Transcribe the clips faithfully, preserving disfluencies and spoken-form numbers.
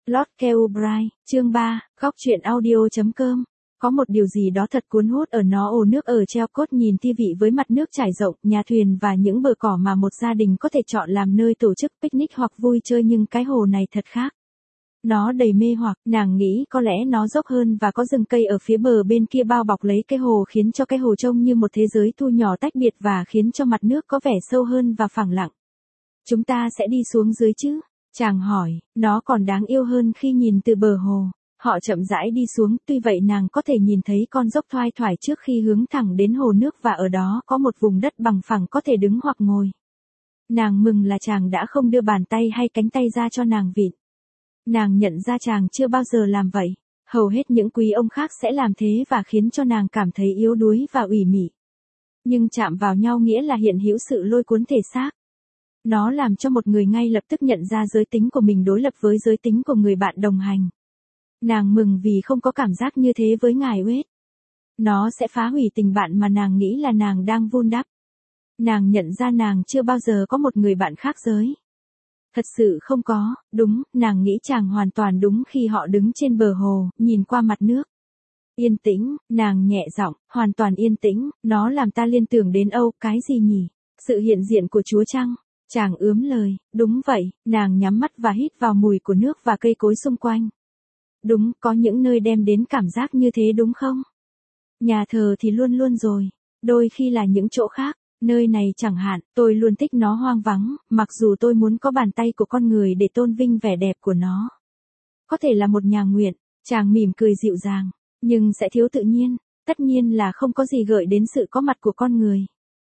Lord Kelvin, chương ba, góc truyện audio.com. Có một điều gì đó thật cuốn hút ở nó ồ nước ở treo cốt nhìn tivi với mặt nước trải rộng, nhà thuyền và những bờ cỏ mà một gia đình có thể chọn làm nơi tổ chức picnic hoặc vui chơi, nhưng cái hồ này thật khác. Nó đầy mê hoặc, nàng nghĩ có lẽ nó dốc hơn và có rừng cây ở phía bờ bên kia bao bọc lấy cái hồ, khiến cho cái hồ trông như một thế giới thu nhỏ tách biệt và khiến cho mặt nước có vẻ sâu hơn và phẳng lặng. Chúng ta sẽ đi xuống dưới chứ? Chàng hỏi, nó còn đáng yêu hơn khi nhìn từ bờ hồ. Họ chậm rãi đi xuống, tuy vậy nàng có thể nhìn thấy con dốc thoai thoải trước khi hướng thẳng đến hồ nước, và ở đó có một vùng đất bằng phẳng có thể đứng hoặc ngồi. Nàng mừng là chàng đã không đưa bàn tay hay cánh tay ra cho nàng vịn. Nàng nhận ra chàng chưa bao giờ làm vậy. Hầu hết những quý ông khác sẽ làm thế và khiến cho nàng cảm thấy yếu đuối và ủy mị. Nhưng chạm vào nhau nghĩa là hiện hữu sự lôi cuốn thể xác. Nó làm cho một người ngay lập tức nhận ra giới tính của mình đối lập với giới tính của người bạn đồng hành. Nàng mừng vì không có cảm giác như thế với ngài Wade. Nó sẽ phá hủy tình bạn mà nàng nghĩ là nàng đang vun đắp. Nàng nhận ra nàng chưa bao giờ có một người bạn khác giới. Thật sự không có, đúng, nàng nghĩ chàng hoàn toàn đúng khi họ đứng trên bờ hồ, nhìn qua mặt nước. Yên tĩnh, nàng nhẹ giọng, hoàn toàn yên tĩnh, nó làm ta liên tưởng đến Âu, cái gì nhỉ? Sự hiện diện của Chúa Trăng. Chàng ướm lời, đúng vậy, nàng nhắm mắt và hít vào mùi của nước và cây cối xung quanh. Đúng, có những nơi đem đến cảm giác như thế đúng không? Nhà thờ thì luôn luôn rồi, đôi khi là những chỗ khác, nơi này chẳng hạn, tôi luôn thích nó hoang vắng, mặc dù tôi muốn có bàn tay của con người để tôn vinh vẻ đẹp của nó. Có thể là một nhà nguyện, chàng mỉm cười dịu dàng, nhưng sẽ thiếu tự nhiên, tất nhiên là không có gì gợi đến sự có mặt của con người.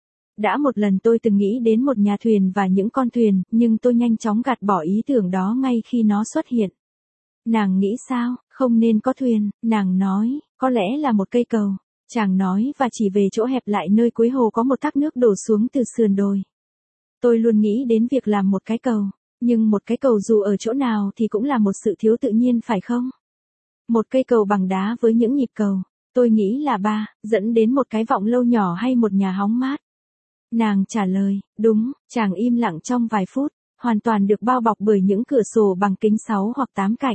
Đã một lần tôi từng nghĩ đến một nhà thuyền và những con thuyền, nhưng tôi nhanh chóng gạt bỏ ý tưởng đó ngay khi nó xuất hiện. Nàng nghĩ sao, không nên có thuyền, nàng nói, có lẽ là một cây cầu. Chàng nói và chỉ về chỗ hẹp lại nơi cuối hồ có một thác nước đổ xuống từ sườn đồi. Tôi luôn nghĩ đến việc làm một cái cầu, nhưng một cái cầu dù ở chỗ nào thì cũng là một sự thiếu tự nhiên phải không? Một cây cầu bằng đá với những nhịp cầu, tôi nghĩ là ba, dẫn đến một cái vọng lâu nhỏ hay một nhà hóng mát. Nàng trả lời, đúng, chàng im lặng trong vài phút, hoàn toàn được bao bọc bởi những cửa sổ bằng kính sáu hoặc tám cạnh.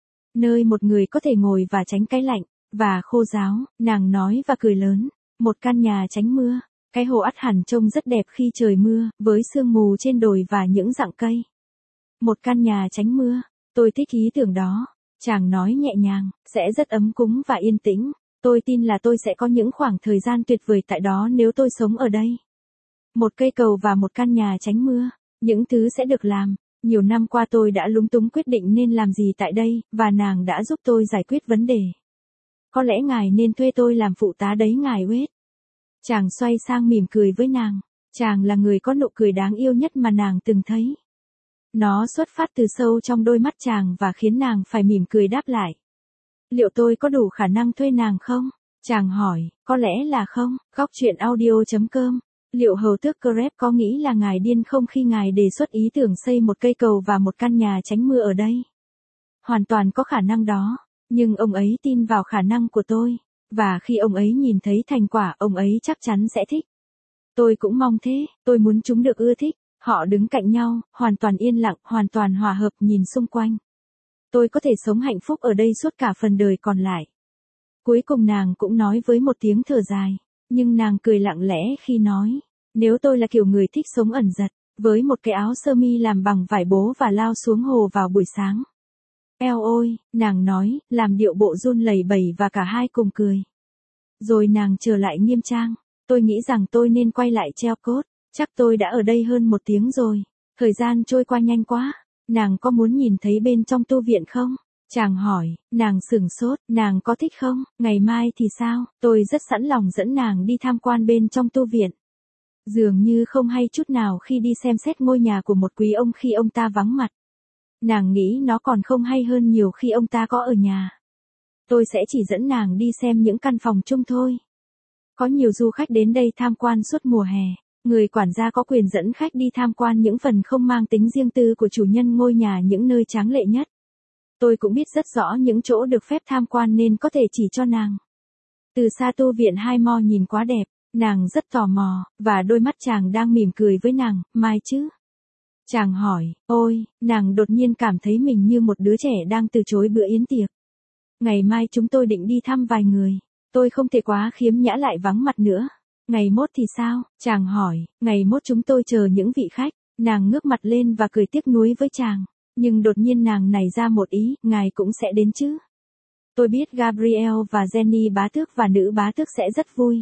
Nơi một người có thể ngồi và tránh cái lạnh, và khô ráo, nàng nói và cười lớn, một căn nhà tránh mưa, cái hồ ắt hẳn trông rất đẹp khi trời mưa, với sương mù trên đồi và những rặng cây. Một căn nhà tránh mưa, tôi thích ý tưởng đó, chàng nói nhẹ nhàng, sẽ rất ấm cúng và yên tĩnh, tôi tin là tôi sẽ có những khoảng thời gian tuyệt vời tại đó nếu tôi sống ở đây. Một cây cầu và một căn nhà tránh mưa, những thứ sẽ được làm. Nhiều năm qua tôi đã lúng túng quyết định nên làm gì tại đây, và nàng đã giúp tôi giải quyết vấn đề. Có lẽ ngài nên thuê tôi làm phụ tá đấy ngài Wade. Chàng xoay sang mỉm cười với nàng. Chàng là người có nụ cười đáng yêu nhất mà nàng từng thấy. Nó xuất phát từ sâu trong đôi mắt chàng và khiến nàng phải mỉm cười đáp lại. Liệu tôi có đủ khả năng thuê nàng không? Chàng hỏi, có lẽ là không. Góc truyện audio.com. Liệu hầu tước Crab có nghĩ là ngài điên không khi ngài đề xuất ý tưởng xây một cây cầu và một căn nhà tránh mưa ở đây? Hoàn toàn có khả năng đó, nhưng ông ấy tin vào khả năng của tôi, và khi ông ấy nhìn thấy thành quả, ông ấy chắc chắn sẽ thích. Tôi cũng mong thế, tôi muốn chúng được ưa thích. Họ đứng cạnh nhau, hoàn toàn yên lặng, hoàn toàn hòa hợp, nhìn xung quanh. Tôi có thể sống hạnh phúc ở đây suốt cả phần đời còn lại. Cuối cùng nàng cũng nói với một tiếng thở dài. Nhưng nàng cười lặng lẽ khi nói, nếu tôi là kiểu người thích sống ẩn dật, với một cái áo sơ mi làm bằng vải bố và lao xuống hồ vào buổi sáng. Eo ôi, nàng nói, làm điệu bộ run lẩy bẩy và cả hai cùng cười. Rồi nàng trở lại nghiêm trang, tôi nghĩ rằng tôi nên quay lại treo cốt, chắc tôi đã ở đây hơn một tiếng rồi, thời gian trôi qua nhanh quá, nàng có muốn nhìn thấy bên trong tu viện không? Chàng hỏi, nàng sửng sốt, nàng có thích không, ngày mai thì sao, tôi rất sẵn lòng dẫn nàng đi tham quan bên trong tu viện. Dường như không hay chút nào khi đi xem xét ngôi nhà của một quý ông khi ông ta vắng mặt. Nàng nghĩ nó còn không hay hơn nhiều khi ông ta có ở nhà. Tôi sẽ chỉ dẫn nàng đi xem những căn phòng chung thôi. Có nhiều du khách đến đây tham quan suốt mùa hè. Người quản gia có quyền dẫn khách đi tham quan những phần không mang tính riêng tư của chủ nhân ngôi nhà, những nơi tráng lệ nhất. Tôi cũng biết rất rõ những chỗ được phép tham quan nên có thể chỉ cho nàng. Từ xa tu viện Hai Mo nhìn quá đẹp, nàng rất tò mò, và đôi mắt chàng đang mỉm cười với nàng, mai chứ. Chàng hỏi, ôi, nàng đột nhiên cảm thấy mình như một đứa trẻ đang từ chối bữa yến tiệc. Ngày mai chúng tôi định đi thăm vài người. Tôi không thể quá khiếm nhã lại vắng mặt nữa. Ngày mốt thì sao? Chàng hỏi, ngày mốt chúng tôi chờ những vị khách. Nàng ngước mặt lên và cười tiếc nuối với chàng. Nhưng đột nhiên nàng nảy ra một ý, ngài cũng sẽ đến chứ. Tôi biết Gabriel và Jenny bá tước và nữ bá tước sẽ rất vui.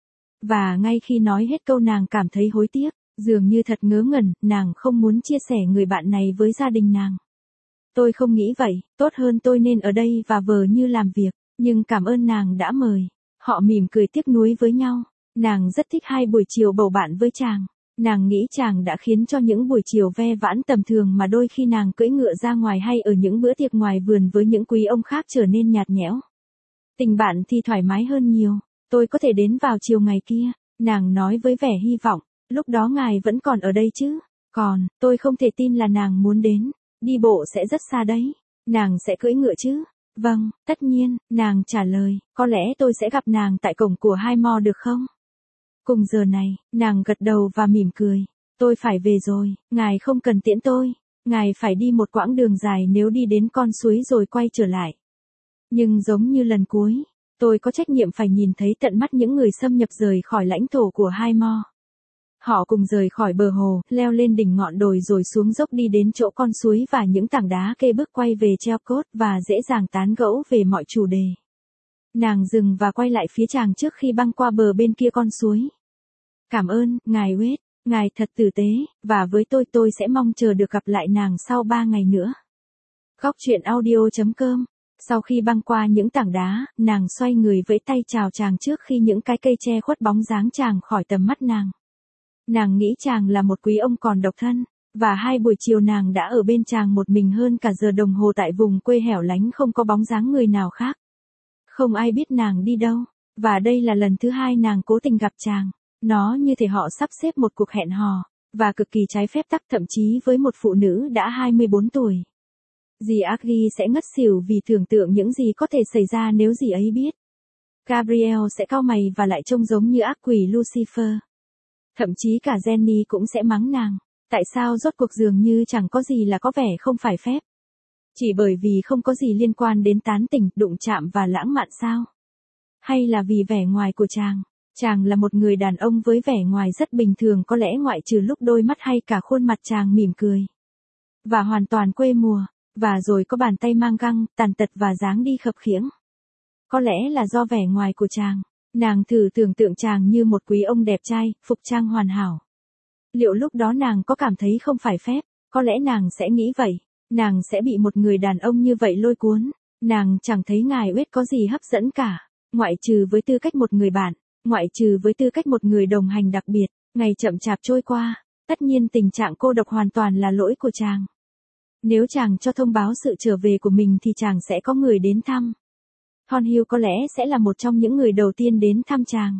Và ngay khi nói hết câu nàng cảm thấy hối tiếc, dường như thật ngớ ngẩn, nàng không muốn chia sẻ người bạn này với gia đình nàng. Tôi không nghĩ vậy, tốt hơn tôi nên ở đây và vờ như làm việc, nhưng cảm ơn nàng đã mời. Họ mỉm cười tiếc nuối với nhau. Nàng rất thích hai buổi chiều bầu bạn với chàng. Nàng nghĩ chàng đã khiến cho những buổi chiều ve vãn tầm thường mà đôi khi nàng cưỡi ngựa ra ngoài hay ở những bữa tiệc ngoài vườn với những quý ông khác trở nên nhạt nhẽo. Tình bạn thì thoải mái hơn nhiều. Tôi có thể đến vào chiều ngày kia, nàng nói với vẻ hy vọng. Lúc đó ngài vẫn còn ở đây chứ? Còn, tôi không thể tin là nàng muốn đến. Đi bộ sẽ rất xa đấy. Nàng sẽ cưỡi ngựa chứ? Vâng, tất nhiên, nàng trả lời. Có lẽ tôi sẽ gặp nàng tại cổng của Highmore được không? Cùng giờ này, nàng gật đầu và mỉm cười. Tôi phải về rồi, ngài không cần tiễn tôi. Ngài phải đi một quãng đường dài nếu đi đến con suối rồi quay trở lại. Nhưng giống như lần cuối, tôi có trách nhiệm phải nhìn thấy tận mắt những người xâm nhập rời khỏi lãnh thổ của Highmore. Họ cùng rời khỏi bờ hồ, leo lên đỉnh ngọn đồi rồi xuống dốc đi đến chỗ con suối và những tảng đá kê bước quay về treo cốt và dễ dàng tán gẫu về mọi chủ đề. Nàng dừng và quay lại phía chàng trước khi băng qua bờ bên kia con suối. Cảm ơn, ngài Wade, ngài thật tử tế, và với tôi tôi sẽ mong chờ được gặp lại nàng sau ba ngày nữa. Góc truyện audio chấm com. Sau khi băng qua những tảng đá, nàng xoay người vẫy tay chào chàng trước khi những cái cây che khuất bóng dáng chàng khỏi tầm mắt nàng. Nàng nghĩ chàng là một quý ông còn độc thân, và hai buổi chiều nàng đã ở bên chàng một mình hơn cả giờ đồng hồ tại vùng quê hẻo lánh không có bóng dáng người nào khác. Không ai biết nàng đi đâu, và đây là lần thứ hai nàng cố tình gặp chàng. Nó như thể họ sắp xếp một cuộc hẹn hò, và cực kỳ trái phép tắc thậm chí với một phụ nữ đã hai mươi bốn tuổi. Dì Aggie sẽ ngất xỉu vì tưởng tượng những gì có thể xảy ra nếu dì ấy biết. Gabriel sẽ cau mày và lại trông giống như ác quỷ Lucifer. Thậm chí cả Jenny cũng sẽ mắng nàng. Tại sao rốt cuộc dường như chẳng có gì là có vẻ không phải phép? Chỉ bởi vì không có gì liên quan đến tán tỉnh, đụng chạm và lãng mạn sao? Hay là vì vẻ ngoài của chàng? Chàng là một người đàn ông với vẻ ngoài rất bình thường có lẽ ngoại trừ lúc đôi mắt hay cả khuôn mặt chàng mỉm cười. Và hoàn toàn quê mùa. Và rồi có bàn tay mang găng, tàn tật và dáng đi khập khiễng. Có lẽ là do vẻ ngoài của chàng. Nàng thử tưởng tượng chàng như một quý ông đẹp trai, phục trang hoàn hảo. Liệu lúc đó nàng có cảm thấy không phải phép? Có lẽ nàng sẽ nghĩ vậy. Nàng sẽ bị một người đàn ông như vậy lôi cuốn. Nàng chẳng thấy ngài Wade có gì hấp dẫn cả. Ngoại trừ với tư cách một người bạn. Ngoại trừ với tư cách một người đồng hành đặc biệt. Ngày chậm chạp trôi qua. Tất nhiên tình trạng cô độc hoàn toàn là lỗi của chàng. Nếu chàng cho thông báo sự trở về của mình thì chàng sẽ có người đến thăm. Thornhill có lẽ sẽ là một trong những người đầu tiên đến thăm chàng.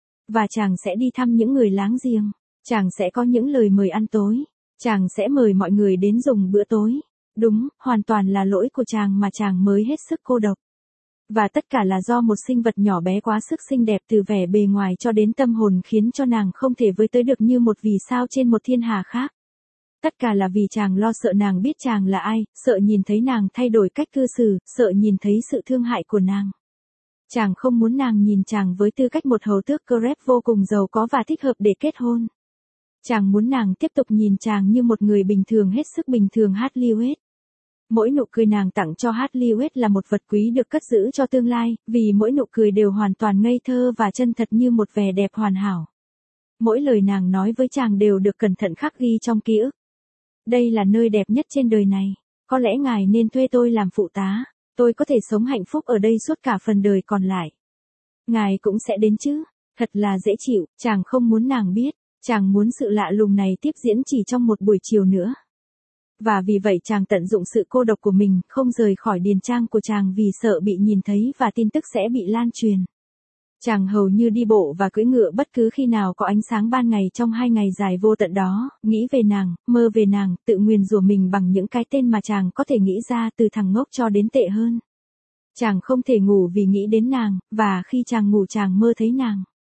Và chàng sẽ đi thăm những người láng giềng. Chàng sẽ có những lời mời ăn tối. Chàng sẽ mời mọi người đến dùng bữa tối. Đúng, hoàn toàn là lỗi của chàng mà chàng mới hết sức cô độc. Và tất cả là do một sinh vật nhỏ bé quá sức xinh đẹp từ vẻ bề ngoài cho đến tâm hồn khiến cho nàng không thể với tới được như một vì sao trên một thiên hà khác. Tất cả là vì chàng lo sợ nàng biết chàng là ai, sợ nhìn thấy nàng thay đổi cách cư xử, sợ nhìn thấy sự thương hại của nàng. Chàng không muốn nàng nhìn chàng với tư cách một hầu tước Crep vô cùng giàu có và thích hợp để kết hôn. Chàng muốn nàng tiếp tục nhìn chàng như một người bình thường hết sức bình thường Hartley Wade. Mỗi nụ cười nàng tặng cho Hartley Wade là một vật quý được cất giữ cho tương lai, vì mỗi nụ cười đều hoàn toàn ngây thơ và chân thật như một vẻ đẹp hoàn hảo. Mỗi lời nàng nói với chàng đều được cẩn thận khắc ghi trong ký ức. Đây là nơi đẹp nhất trên đời này. Có lẽ ngài nên thuê tôi làm phụ tá. Tôi có thể sống hạnh phúc ở đây suốt cả phần đời còn lại. Ngài cũng sẽ đến chứ. Thật là dễ chịu. Chàng không muốn nàng biết. Chàng muốn sự lạ lùng này tiếp diễn chỉ trong một buổi chiều nữa. Và vì vậy chàng tận dụng sự cô độc của mình, không rời khỏi điền trang của chàng vì sợ bị nhìn thấy và tin tức sẽ bị lan truyền. Chàng hầu như đi bộ và cưỡi ngựa bất cứ khi nào có ánh sáng ban ngày trong hai ngày dài vô tận đó, nghĩ về nàng, mơ về nàng, tự nguyền rủa mình bằng những cái tên mà chàng có thể nghĩ ra từ thằng ngốc cho đến tệ hơn. Chàng không thể ngủ vì nghĩ đến nàng, và khi chàng ngủ chàng mơ thấy nàng.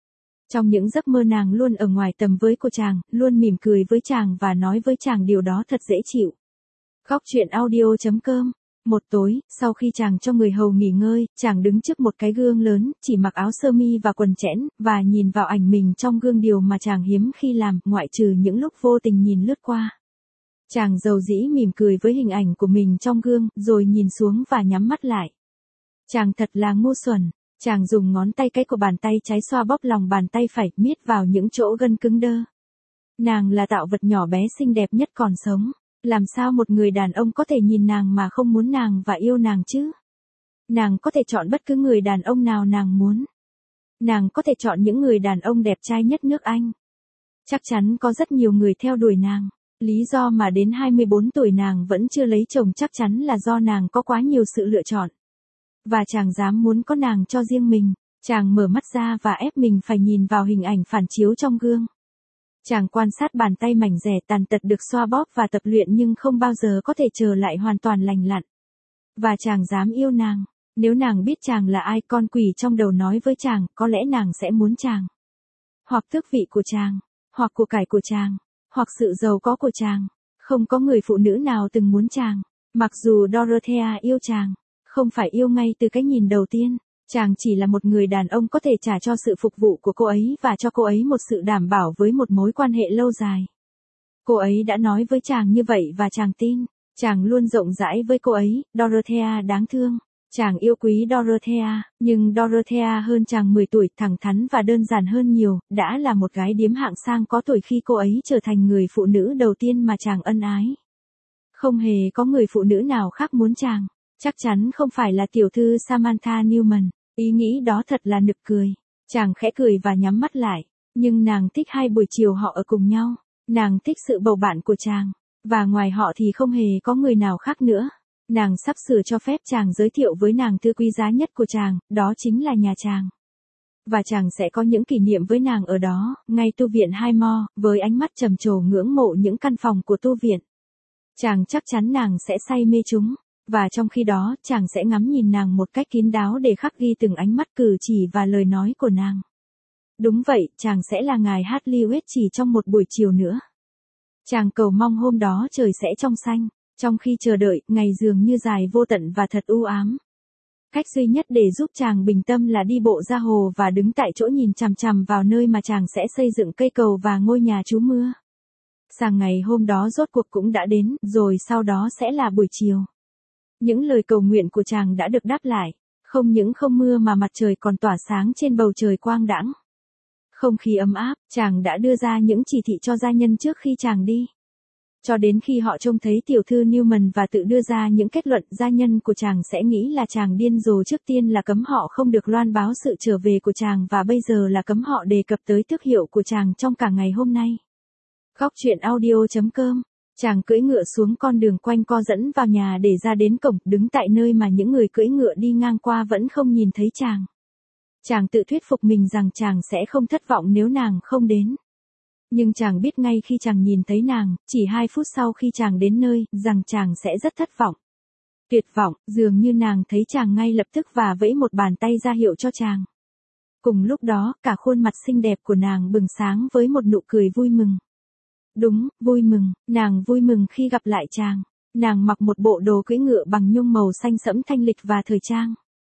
Trong những giấc mơ nàng luôn ở ngoài tầm với của chàng, luôn mỉm cười với chàng và nói với chàng điều đó thật dễ chịu. Góc truyện audio chấm com. Một tối, sau khi chàng cho người hầu nghỉ ngơi, chàng đứng trước một cái gương lớn, chỉ mặc áo sơ mi và quần chẽn, và nhìn vào ảnh mình trong gương, điều mà chàng hiếm khi làm, ngoại trừ những lúc vô tình nhìn lướt qua. Chàng dầu dĩ mỉm cười với hình ảnh của mình trong gương, rồi nhìn xuống và nhắm mắt lại. Chàng thật là ngu xuẩn. Chàng dùng ngón tay cái của bàn tay trái xoa bóp lòng bàn tay phải, miết vào những chỗ gân cứng đơ. Nàng là tạo vật nhỏ bé xinh đẹp nhất còn sống. Làm sao một người đàn ông có thể nhìn nàng mà không muốn nàng và yêu nàng chứ? Nàng có thể chọn bất cứ người đàn ông nào nàng muốn. Nàng có thể chọn những người đàn ông đẹp trai nhất nước Anh. Chắc chắn có rất nhiều người theo đuổi nàng. Lý do mà đến hai mươi bốn tuổi nàng vẫn chưa lấy chồng chắc chắn là do nàng có quá nhiều sự lựa chọn. Và chàng dám muốn có nàng cho riêng mình. Chàng mở mắt ra và ép mình phải nhìn vào hình ảnh phản chiếu trong gương. Chàng quan sát bàn tay mảnh dẻ tàn tật được xoa bóp và tập luyện nhưng không bao giờ có thể trở lại hoàn toàn lành lặn. Và chàng dám yêu nàng. Nếu nàng biết chàng là ai, con quỷ trong đầu nói với chàng, có lẽ nàng sẽ muốn chàng. Hoặc tước vị của chàng, hoặc của cải của chàng, hoặc sự giàu có của chàng. Không có người phụ nữ nào từng muốn chàng. Mặc dù Dorothea yêu chàng, không phải yêu ngay từ cái nhìn đầu tiên. Chàng chỉ là một người đàn ông có thể trả cho sự phục vụ của cô ấy và cho cô ấy một sự đảm bảo với một mối quan hệ lâu dài. Cô ấy đã nói với chàng như vậy và chàng tin. Chàng luôn rộng rãi với cô ấy, Dorothea đáng thương. Chàng yêu quý Dorothea, nhưng Dorothea hơn chàng mười tuổi, thẳng thắn và đơn giản hơn nhiều, đã là một gái điếm hạng sang có tuổi khi cô ấy trở thành người phụ nữ đầu tiên mà chàng ân ái. Không hề có người phụ nữ nào khác muốn chàng. Chắc chắn không phải là tiểu thư Samantha Newman. Ý nghĩ đó thật là nực cười. Chàng khẽ cười và nhắm mắt lại. Nhưng nàng thích hai buổi chiều họ ở cùng nhau. Nàng thích sự bầu bạn của chàng. Và ngoài họ thì không hề có người nào khác nữa. Nàng sắp sửa cho phép chàng giới thiệu với nàng thứ quý giá nhất của chàng, đó chính là nhà chàng. Và chàng sẽ có những kỷ niệm với nàng ở đó, ngay tu viện Highmore, với ánh mắt trầm trồ ngưỡng mộ những căn phòng của tu viện. Chàng chắc chắn nàng sẽ say mê chúng. Và trong khi đó, chàng sẽ ngắm nhìn nàng một cách kín đáo để khắc ghi từng ánh mắt, cử chỉ và lời nói của nàng. Đúng vậy, chàng sẽ là ngài Hartley chỉ trong một buổi chiều nữa. Chàng cầu mong hôm đó trời sẽ trong xanh. Trong khi chờ đợi, ngày dường như dài vô tận và thật u ám. Cách duy nhất để giúp chàng bình tâm là đi bộ ra hồ và đứng tại chỗ nhìn chằm chằm vào nơi mà chàng sẽ xây dựng cây cầu và ngôi nhà trú mưa. Sáng ngày hôm đó rốt cuộc cũng đã đến, rồi sau đó sẽ là buổi chiều. Những lời cầu nguyện của chàng đã được đáp lại, không những không mưa mà mặt trời còn tỏa sáng trên bầu trời quang đãng. Không khí ấm áp, chàng đã đưa ra những chỉ thị cho gia nhân trước khi chàng đi. Cho đến khi họ trông thấy tiểu thư Newman và tự đưa ra những kết luận, gia nhân của chàng sẽ nghĩ là chàng điên rồ. Trước tiên là cấm họ không được loan báo sự trở về của chàng và bây giờ là cấm họ đề cập tới tước hiệu của chàng trong cả ngày hôm nay. Góc truyện audio chấm com. Chàng cưỡi ngựa xuống con đường quanh co dẫn vào nhà để ra đến cổng, đứng tại nơi mà những người cưỡi ngựa đi ngang qua vẫn không nhìn thấy chàng. Chàng tự thuyết phục mình rằng chàng sẽ không thất vọng nếu nàng không đến. Nhưng chàng biết ngay khi chàng nhìn thấy nàng, chỉ hai phút sau khi chàng đến nơi, rằng chàng sẽ rất thất vọng. Tuyệt vọng, dường như nàng thấy chàng ngay lập tức và vẫy một bàn tay ra hiệu cho chàng. Cùng lúc đó, cả khuôn mặt xinh đẹp của nàng bừng sáng với một nụ cười vui mừng. Đúng, vui mừng, nàng vui mừng khi gặp lại chàng. Nàng mặc một bộ đồ cưỡi ngựa bằng nhung màu xanh sẫm thanh lịch và thời trang.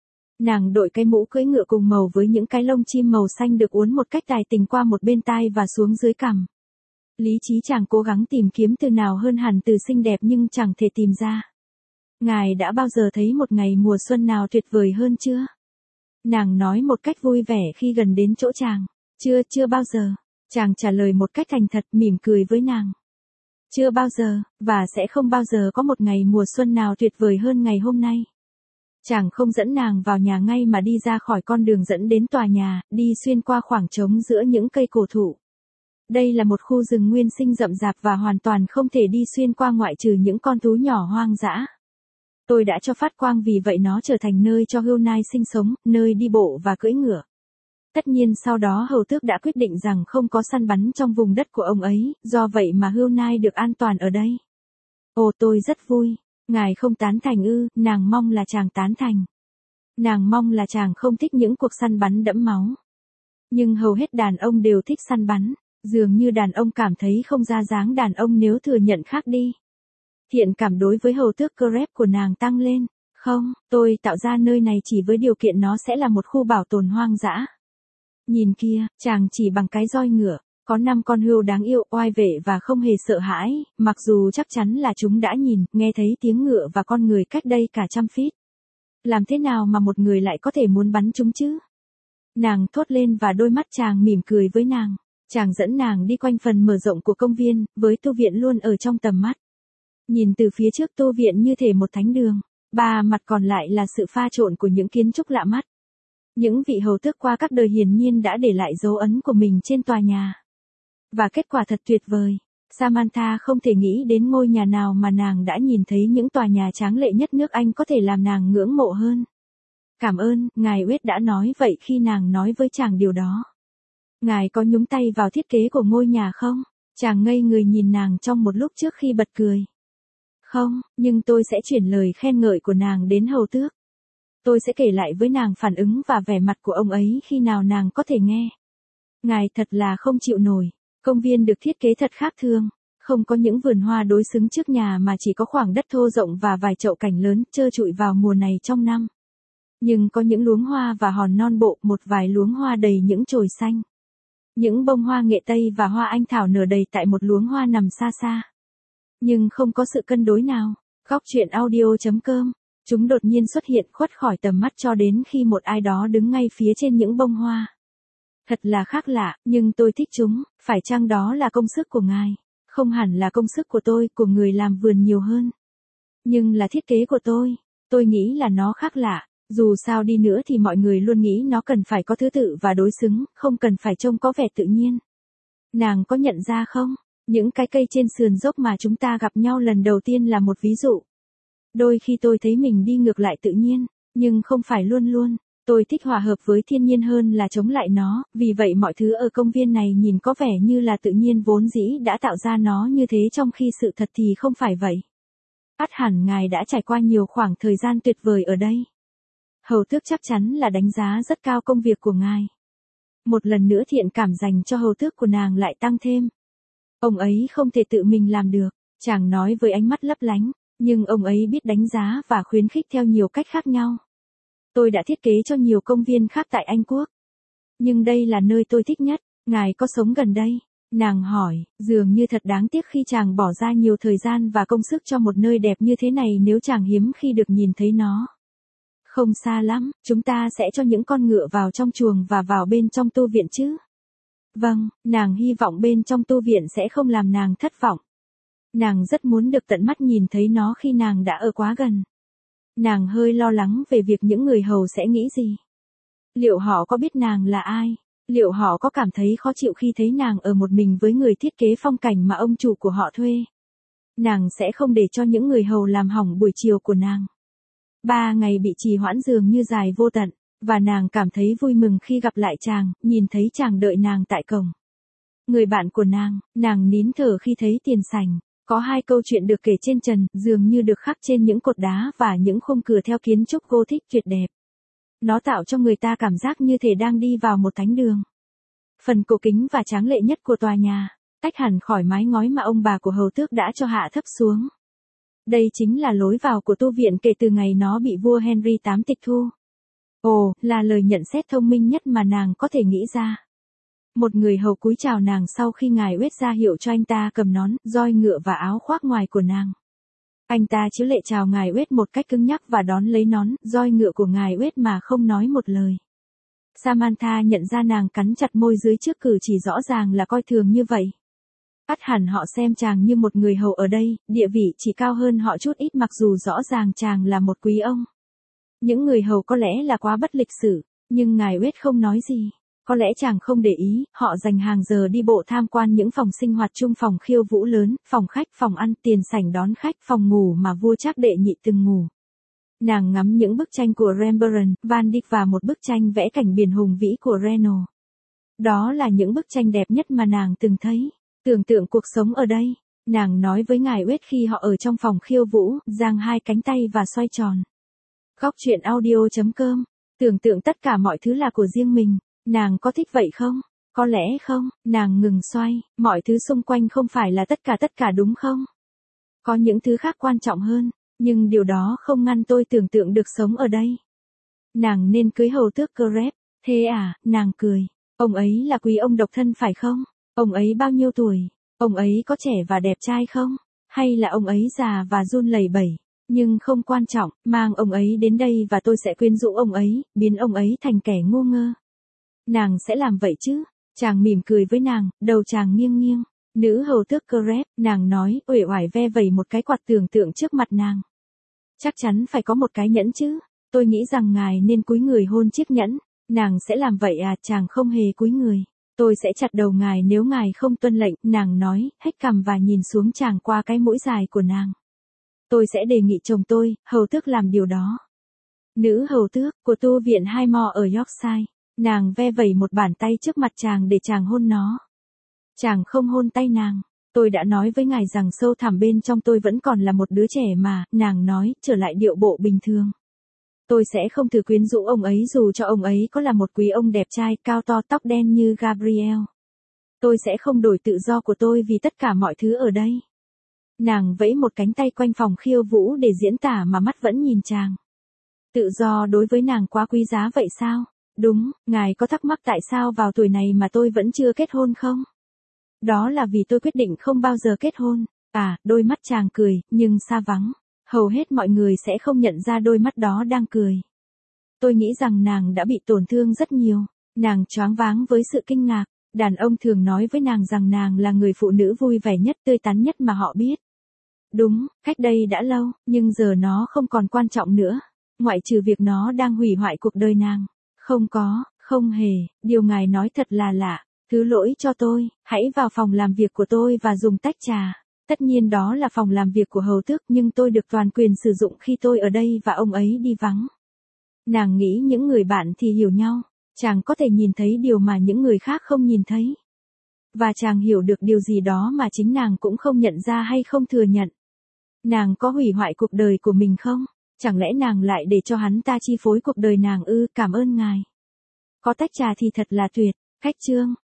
Nàng đội cái mũ cưỡi ngựa cùng màu với những cái lông chim màu xanh được uốn một cách tài tình qua một bên tai và xuống dưới cằm. Lý trí chàng cố gắng tìm kiếm từ nào hơn hẳn từ xinh đẹp nhưng chẳng thể tìm ra. Ngài đã bao giờ thấy một ngày mùa xuân nào tuyệt vời hơn chưa? Nàng nói một cách vui vẻ khi gần đến chỗ chàng. Chưa, chưa bao giờ. Chàng trả lời một cách thành thật, mỉm cười với nàng. Chưa bao giờ, và sẽ không bao giờ có một ngày mùa xuân nào tuyệt vời hơn ngày hôm nay. Chàng không dẫn nàng vào nhà ngay mà đi ra khỏi con đường dẫn đến tòa nhà, đi xuyên qua khoảng trống giữa những cây cổ thụ. Đây là một khu rừng nguyên sinh rậm rạp và hoàn toàn không thể đi xuyên qua ngoại trừ những con thú nhỏ hoang dã. Tôi đã cho phát quang vì vậy nó trở thành nơi cho hươu nai sinh sống, nơi đi bộ và cưỡi ngựa. Tất nhiên sau đó hầu tước đã quyết định rằng không có săn bắn trong vùng đất của ông ấy, do vậy mà hươu nai được an toàn ở đây. Ồ, tôi rất vui. Ngài không tán thành ư? Nàng mong là chàng tán thành. Nàng mong là chàng không thích những cuộc săn bắn đẫm máu. Nhưng hầu hết đàn ông đều thích săn bắn, dường như đàn ông cảm thấy không ra dáng đàn ông nếu thừa nhận khác đi. Thiện cảm đối với hầu tước Crep của nàng tăng lên. Không, tôi tạo ra nơi này chỉ với điều kiện nó sẽ là một khu bảo tồn hoang dã. Nhìn kia, chàng chỉ bằng cái roi ngựa, có năm con hươu đáng yêu, oai vệ và không hề sợ hãi, mặc dù chắc chắn là chúng đã nhìn, nghe thấy tiếng ngựa và con người cách đây cả trăm feet. Làm thế nào mà một người lại có thể muốn bắn chúng chứ? Nàng thốt lên và đôi mắt chàng mỉm cười với nàng. Chàng dẫn nàng đi quanh phần mở rộng của công viên, với tu viện luôn ở trong tầm mắt. Nhìn từ phía trước tu viện như thể một thánh đường, ba mặt còn lại là sự pha trộn của những kiến trúc lạ mắt. Những vị hầu tước qua các đời hiển nhiên đã để lại dấu ấn của mình trên tòa nhà. Và kết quả thật tuyệt vời. Samantha không thể nghĩ đến ngôi nhà nào mà nàng đã nhìn thấy những tòa nhà tráng lệ nhất nước Anh có thể làm nàng ngưỡng mộ hơn. Cảm ơn, ngài Wade đã nói vậy khi nàng nói với chàng điều đó. Ngài có nhúng tay vào thiết kế của ngôi nhà không? Chàng ngây người nhìn nàng trong một lúc trước khi bật cười. Không, nhưng tôi sẽ chuyển lời khen ngợi của nàng đến hầu tước. Tôi sẽ kể lại với nàng phản ứng và vẻ mặt của ông ấy khi nào nàng có thể nghe. Ngài thật là không chịu nổi. Công viên được thiết kế thật khác thường. Không có những vườn hoa đối xứng trước nhà mà chỉ có khoảng đất thô rộng và vài chậu cảnh lớn trơ trụi vào mùa này trong năm. Nhưng có những luống hoa và hòn non bộ, một vài luống hoa đầy những chồi xanh. Những bông hoa nghệ tây và hoa anh thảo nở đầy tại một luống hoa nằm xa xa. Nhưng không có sự cân đối nào. Góc truyện audio chấm com. Chúng đột nhiên xuất hiện khuất khỏi tầm mắt cho đến khi một ai đó đứng ngay phía trên những bông hoa. Thật là khác lạ, nhưng tôi thích chúng, phải chăng đó là công sức của ngài? Không hẳn là công sức của tôi, của người làm vườn nhiều hơn. Nhưng là thiết kế của tôi, tôi nghĩ là nó khác lạ. Dù sao đi nữa thì mọi người luôn nghĩ nó cần phải có thứ tự và đối xứng, không cần phải trông có vẻ tự nhiên. Nàng có nhận ra không? Những cái cây trên sườn dốc mà chúng ta gặp nhau lần đầu tiên là một ví dụ. Đôi khi tôi thấy mình đi ngược lại tự nhiên, nhưng không phải luôn luôn. Tôi thích hòa hợp với thiên nhiên hơn là chống lại nó, vì vậy mọi thứ ở công viên này nhìn có vẻ như là tự nhiên vốn dĩ đã tạo ra nó như thế trong khi sự thật thì không phải vậy. Ắt hẳn ngài đã trải qua nhiều khoảng thời gian tuyệt vời ở đây. Hầu tước chắc chắn là đánh giá rất cao công việc của ngài. Một lần nữa thiện cảm dành cho hầu tước của nàng lại tăng thêm. Ông ấy không thể tự mình làm được, chàng nói với ánh mắt lấp lánh, nhưng ông ấy biết đánh giá và khuyến khích theo nhiều cách khác nhau. Tôi đã thiết kế cho nhiều công viên khác tại Anh Quốc. Nhưng đây là nơi tôi thích nhất, ngài có sống gần đây? Nàng hỏi, dường như thật đáng tiếc khi chàng bỏ ra nhiều thời gian và công sức cho một nơi đẹp như thế này nếu chàng hiếm khi được nhìn thấy nó. Không xa lắm, chúng ta sẽ cho những con ngựa vào trong chuồng và vào bên trong tu viện chứ? Vâng, nàng hy vọng bên trong tu viện sẽ không làm nàng thất vọng. Nàng rất muốn được tận mắt nhìn thấy nó khi nàng đã ở quá gần. Nàng hơi lo lắng về việc những người hầu sẽ nghĩ gì. Liệu họ có biết nàng là ai? Liệu họ có cảm thấy khó chịu khi thấy nàng ở một mình với người thiết kế phong cảnh mà ông chủ của họ thuê? Nàng sẽ không để cho những người hầu làm hỏng buổi chiều của nàng. Ba ngày bị trì hoãn dường như dài vô tận, và nàng cảm thấy vui mừng khi gặp lại chàng, nhìn thấy chàng đợi nàng tại cổng. Người bạn của nàng, nàng nín thở khi thấy tiền sảnh. Có hai câu chuyện được kể trên trần, dường như được khắc trên những cột đá và những khung cửa theo kiến trúc Gothic tuyệt đẹp. Nó tạo cho người ta cảm giác như thể đang đi vào một thánh đường. Phần cổ kính và tráng lệ nhất của tòa nhà, tách hẳn khỏi mái ngói mà ông bà của hầu tước đã cho hạ thấp xuống. Đây chính là lối vào của tu viện kể từ ngày nó bị vua Henry the eighth tịch thu. Ồ, là lời nhận xét thông minh nhất mà nàng có thể nghĩ ra. Một người hầu cúi chào nàng sau khi ngài Wade ra hiệu cho anh ta cầm nón, roi ngựa và áo khoác ngoài của nàng. Anh ta chiếu lệ chào ngài Wade một cách cứng nhắc và đón lấy nón, roi ngựa của ngài Wade mà không nói một lời. Samantha nhận ra nàng cắn chặt môi dưới trước cử chỉ rõ ràng là coi thường như vậy. Ắt hẳn họ xem chàng như một người hầu ở đây, địa vị chỉ cao hơn họ chút ít mặc dù rõ ràng chàng là một quý ông. Những người hầu có lẽ là quá bất lịch sự, nhưng ngài Wade không nói gì. Có lẽ chàng không để ý, họ dành hàng giờ đi bộ tham quan những phòng sinh hoạt chung, phòng khiêu vũ lớn, phòng khách, phòng ăn, tiền sảnh đón khách, phòng ngủ mà vua Trác đệ nhị từng ngủ. Nàng ngắm những bức tranh của Rembrandt, Van Dyck và một bức tranh vẽ cảnh biển hùng vĩ của Renoir. Đó là những bức tranh đẹp nhất mà nàng từng thấy. Tưởng tượng cuộc sống ở đây, nàng nói với ngài Wade khi họ ở trong phòng khiêu vũ, giang hai cánh tay và xoay tròn. Góc truyện audio chấm com. Tưởng tượng tất cả mọi thứ là của riêng mình. Nàng có thích vậy không? Có lẽ không, nàng ngừng xoay, mọi thứ xung quanh không phải là tất cả tất cả đúng không? Có những thứ khác quan trọng hơn, nhưng điều đó không ngăn tôi tưởng tượng được sống ở đây. Nàng nên cưới hầu tước Crep, thế à, nàng cười. Ông ấy là quý ông độc thân phải không? Ông ấy bao nhiêu tuổi? Ông ấy có trẻ và đẹp trai không? Hay là ông ấy già và run lẩy bẩy? Nhưng không quan trọng, mang ông ấy đến đây và tôi sẽ quyến rũ ông ấy, biến ông ấy thành kẻ ngu ngơ. Nàng sẽ làm vậy chứ? Chàng mỉm cười với nàng, đầu chàng nghiêng nghiêng. Nữ hầu tước Crep, nàng nói, uể oải ve vẩy một cái quạt tưởng tượng trước mặt nàng. Chắc chắn phải có một cái nhẫn chứ. Tôi nghĩ rằng ngài nên cúi người hôn chiếc nhẫn. Nàng sẽ làm vậy à? Chàng không hề cúi người. Tôi sẽ chặt đầu ngài nếu ngài không tuân lệnh, nàng nói, hếch cằm và nhìn xuống chàng qua cái mũi dài của nàng. Tôi sẽ đề nghị chồng tôi, hầu tước làm điều đó. Nữ hầu tước, của tu viện Highmore ở Yorkshire. Nàng ve vẩy một bàn tay trước mặt chàng để chàng hôn nó. Chàng không hôn tay nàng. Tôi đã nói với ngài rằng sâu thẳm bên trong tôi vẫn còn là một đứa trẻ mà, nàng nói, trở lại điệu bộ bình thường. Tôi sẽ không thử quyến rũ ông ấy dù cho ông ấy có là một quý ông đẹp trai, cao to tóc đen như Gabriel. Tôi sẽ không đổi tự do của tôi vì tất cả mọi thứ ở đây. Nàng vẫy một cánh tay quanh phòng khiêu vũ để diễn tả mà mắt vẫn nhìn chàng. Tự do đối với nàng quá quý giá vậy sao? Đúng, ngài có thắc mắc tại sao vào tuổi này mà tôi vẫn chưa kết hôn không? Đó là vì tôi quyết định không bao giờ kết hôn. À, đôi mắt chàng cười, nhưng xa vắng. Hầu hết mọi người sẽ không nhận ra đôi mắt đó đang cười. Tôi nghĩ rằng nàng đã bị tổn thương rất nhiều. Nàng choáng váng với sự kinh ngạc. Đàn ông thường nói với nàng rằng nàng là người phụ nữ vui vẻ nhất, tươi tắn nhất mà họ biết. Đúng, cách đây đã lâu, nhưng giờ nó không còn quan trọng nữa. Ngoại trừ việc nó đang hủy hoại cuộc đời nàng. Không có, không hề, điều ngài nói thật là lạ. Thứ lỗi cho tôi, hãy vào phòng làm việc của tôi và dùng tách trà. Tất nhiên đó là phòng làm việc của hầu tước, nhưng tôi được toàn quyền sử dụng khi tôi ở đây và ông ấy đi vắng. Nàng nghĩ những người bạn thì hiểu nhau. Chàng có thể nhìn thấy điều mà những người khác không nhìn thấy. Và chàng hiểu được điều gì đó mà chính nàng cũng không nhận ra hay không thừa nhận. Nàng có hủy hoại cuộc đời của mình không? Chẳng lẽ nàng lại để cho hắn ta chi phối cuộc đời nàng ư? Cảm ơn ngài. Có tách trà thì thật là tuyệt. Khách chương.